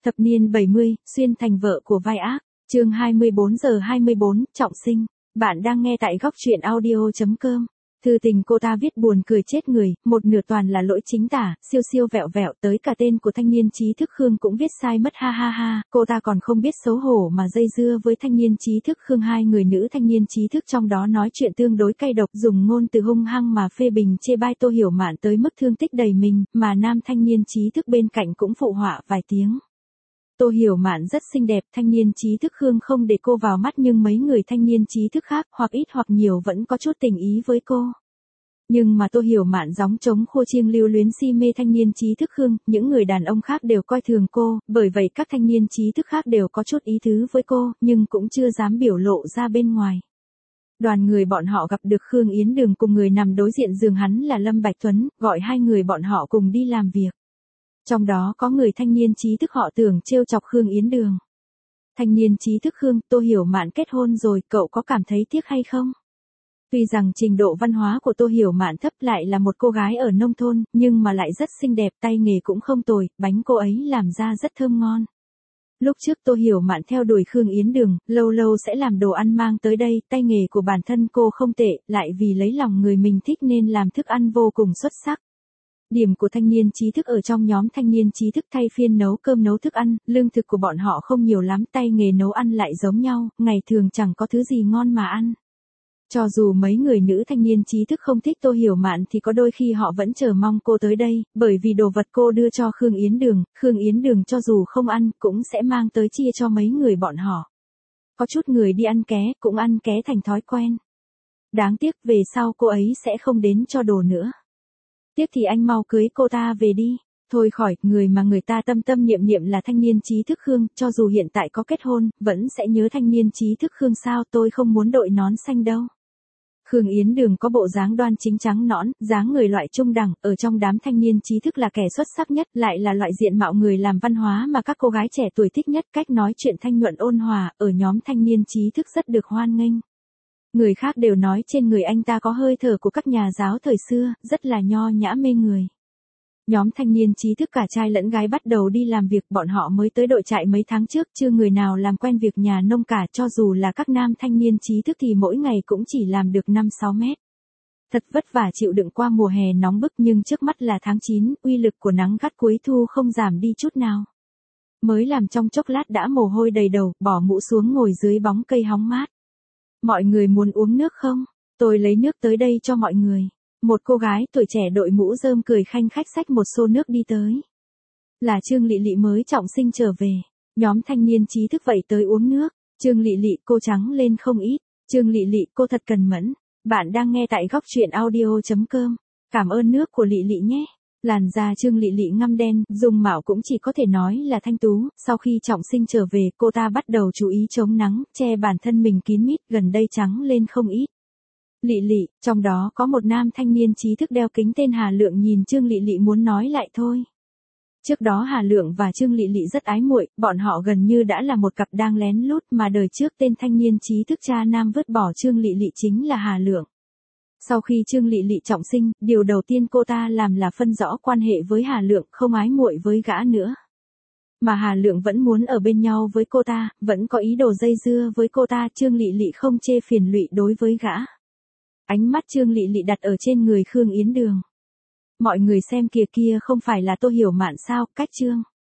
Thập niên 70, xuyên thành vợ của vai ác, chương 24:24, trọng sinh. Bạn đang nghe tại góc truyện audio.com. Thư tình cô ta viết buồn cười chết người, một nửa toàn là lỗi chính tả, siêu siêu vẹo vẹo, tới cả tên của thanh niên trí thức Khương cũng viết sai mất ha ha ha. Cô ta còn không biết xấu hổ mà dây dưa với thanh niên trí thức Khương, hai người nữ thanh niên trí thức trong đó nói chuyện tương đối cay độc, dùng ngôn từ hung hăng mà phê bình chê bai Tô Hiểu Mạn tới mức thương tích đầy mình, mà nam thanh niên trí thức bên cạnh cũng phụ họa vài tiếng. Tô Hiểu Mạn rất xinh đẹp, thanh niên trí thức Khương không để cô vào mắt, nhưng mấy người thanh niên trí thức khác hoặc ít hoặc nhiều vẫn có chút tình ý với cô. Nhưng mà Tô Hiểu Mạn gióng trống khô chiêng lưu luyến si mê thanh niên trí thức Khương, những người đàn ông khác đều coi thường cô, bởi vậy các thanh niên trí thức khác đều có chút ý tứ với cô, nhưng cũng chưa dám biểu lộ ra bên ngoài. Đoàn người bọn họ gặp được Khương Yến Đường cùng người nằm đối diện giường hắn là Lâm Bạch Tuấn, gọi hai người bọn họ cùng đi làm việc. Trong đó có người thanh niên trí thức họ tưởng trêu chọc Khương Yến Đường. Thanh niên trí thức Khương, Tô Hiểu Mạn kết hôn rồi, cậu có cảm thấy tiếc hay không? Tuy rằng trình độ văn hóa của Tô Hiểu Mạn thấp, lại là một cô gái ở nông thôn, nhưng mà lại rất xinh đẹp, tay nghề cũng không tồi, bánh cô ấy làm ra rất thơm ngon. Lúc trước Tô Hiểu Mạn theo đuổi Khương Yến Đường, lâu lâu sẽ làm đồ ăn mang tới đây, tay nghề của bản thân cô không tệ, lại vì lấy lòng người mình thích nên làm thức ăn vô cùng xuất sắc. Điểm của thanh niên trí thức ở trong nhóm thanh niên trí thức thay phiên nấu cơm nấu thức ăn, lương thực của bọn họ không nhiều lắm, tay nghề nấu ăn lại giống nhau, ngày thường chẳng có thứ gì ngon mà ăn. Cho dù mấy người nữ thanh niên trí thức không thích Tô Hiểu Mạn thì có đôi khi họ vẫn chờ mong cô tới đây, bởi vì đồ vật cô đưa cho Khương Yến Đường cho dù không ăn cũng sẽ mang tới chia cho mấy người bọn họ. Có chút người đi ăn ké, cũng ăn ké thành thói quen. Đáng tiếc về sau cô ấy sẽ không đến cho đồ nữa. Tiếc thì anh mau cưới cô ta về đi. Thôi khỏi, người mà người ta tâm tâm niệm niệm là thanh niên trí thức Khương, cho dù hiện tại có kết hôn, vẫn sẽ nhớ thanh niên trí thức Khương sao, tôi không muốn đội nón xanh đâu. Khương Yến Đường có bộ dáng đoan chính trắng nõn, dáng người loại trung đẳng, ở trong đám thanh niên trí thức là kẻ xuất sắc nhất, lại là loại diện mạo người làm văn hóa mà các cô gái trẻ tuổi thích nhất, cách nói chuyện thanh nhuận ôn hòa, ở nhóm thanh niên trí thức rất được hoan nghênh. Người khác đều nói trên người anh ta có hơi thở của các nhà giáo thời xưa, rất là nho nhã mê người. Nhóm thanh niên trí thức cả trai lẫn gái bắt đầu đi làm việc, bọn họ mới tới đội trại mấy tháng trước, chưa người nào làm quen việc nhà nông cả, cho dù là các nam thanh niên trí thức thì mỗi ngày cũng chỉ làm được 5-6 mét. Thật vất vả chịu đựng qua mùa hè nóng bức, nhưng trước mắt là tháng 9, uy lực của nắng gắt cuối thu không giảm đi chút nào. Mới làm trong chốc lát đã mồ hôi đầy đầu, bỏ mũ xuống ngồi dưới bóng cây hóng mát. Mọi người muốn uống nước không? Tôi lấy nước tới đây cho mọi người. Một cô gái tuổi trẻ đội mũ rơm cười khanh khách xách một xô nước đi tới. Là Trương Lị Lị mới trọng sinh trở về. Nhóm thanh niên trí thức vậy tới uống nước. Trương Lị Lị, cô trắng lên không ít. Trương Lị Lị, cô thật cần mẫn. Bạn đang nghe tại góc truyện audio.com. Cảm ơn nước của Lị Lị nhé. Làn da Trương Lị Lị ngăm đen, dung mạo cũng chỉ có thể nói là thanh tú, sau khi trọng sinh trở về, cô ta bắt đầu chú ý chống nắng, che bản thân mình kín mít, gần đây trắng lên không ít. Lị Lị, trong đó có một nam thanh niên trí thức đeo kính tên Hà Lượng nhìn Trương Lị Lị muốn nói lại thôi. Trước đó Hà Lượng và Trương Lị Lị rất ái muội, bọn họ gần như đã là một cặp đang lén lút, mà đời trước tên thanh niên trí thức cha nam vứt bỏ Trương Lị Lị chính là Hà Lượng. Sau khi Trương Lị Lị trọng sinh, điều đầu tiên cô ta làm là phân rõ quan hệ với Hà Lượng, không ái muội với gã nữa. Mà Hà Lượng vẫn muốn ở bên nhau với cô ta, vẫn có ý đồ dây dưa với cô ta, Trương Lị Lị không chê phiền lụy đối với gã. Ánh mắt Trương Lị Lị đặt ở trên người Khương Yến Đường. Mọi người xem kìa, kia không phải là Tô Hiểu Mạn sao, cách Trương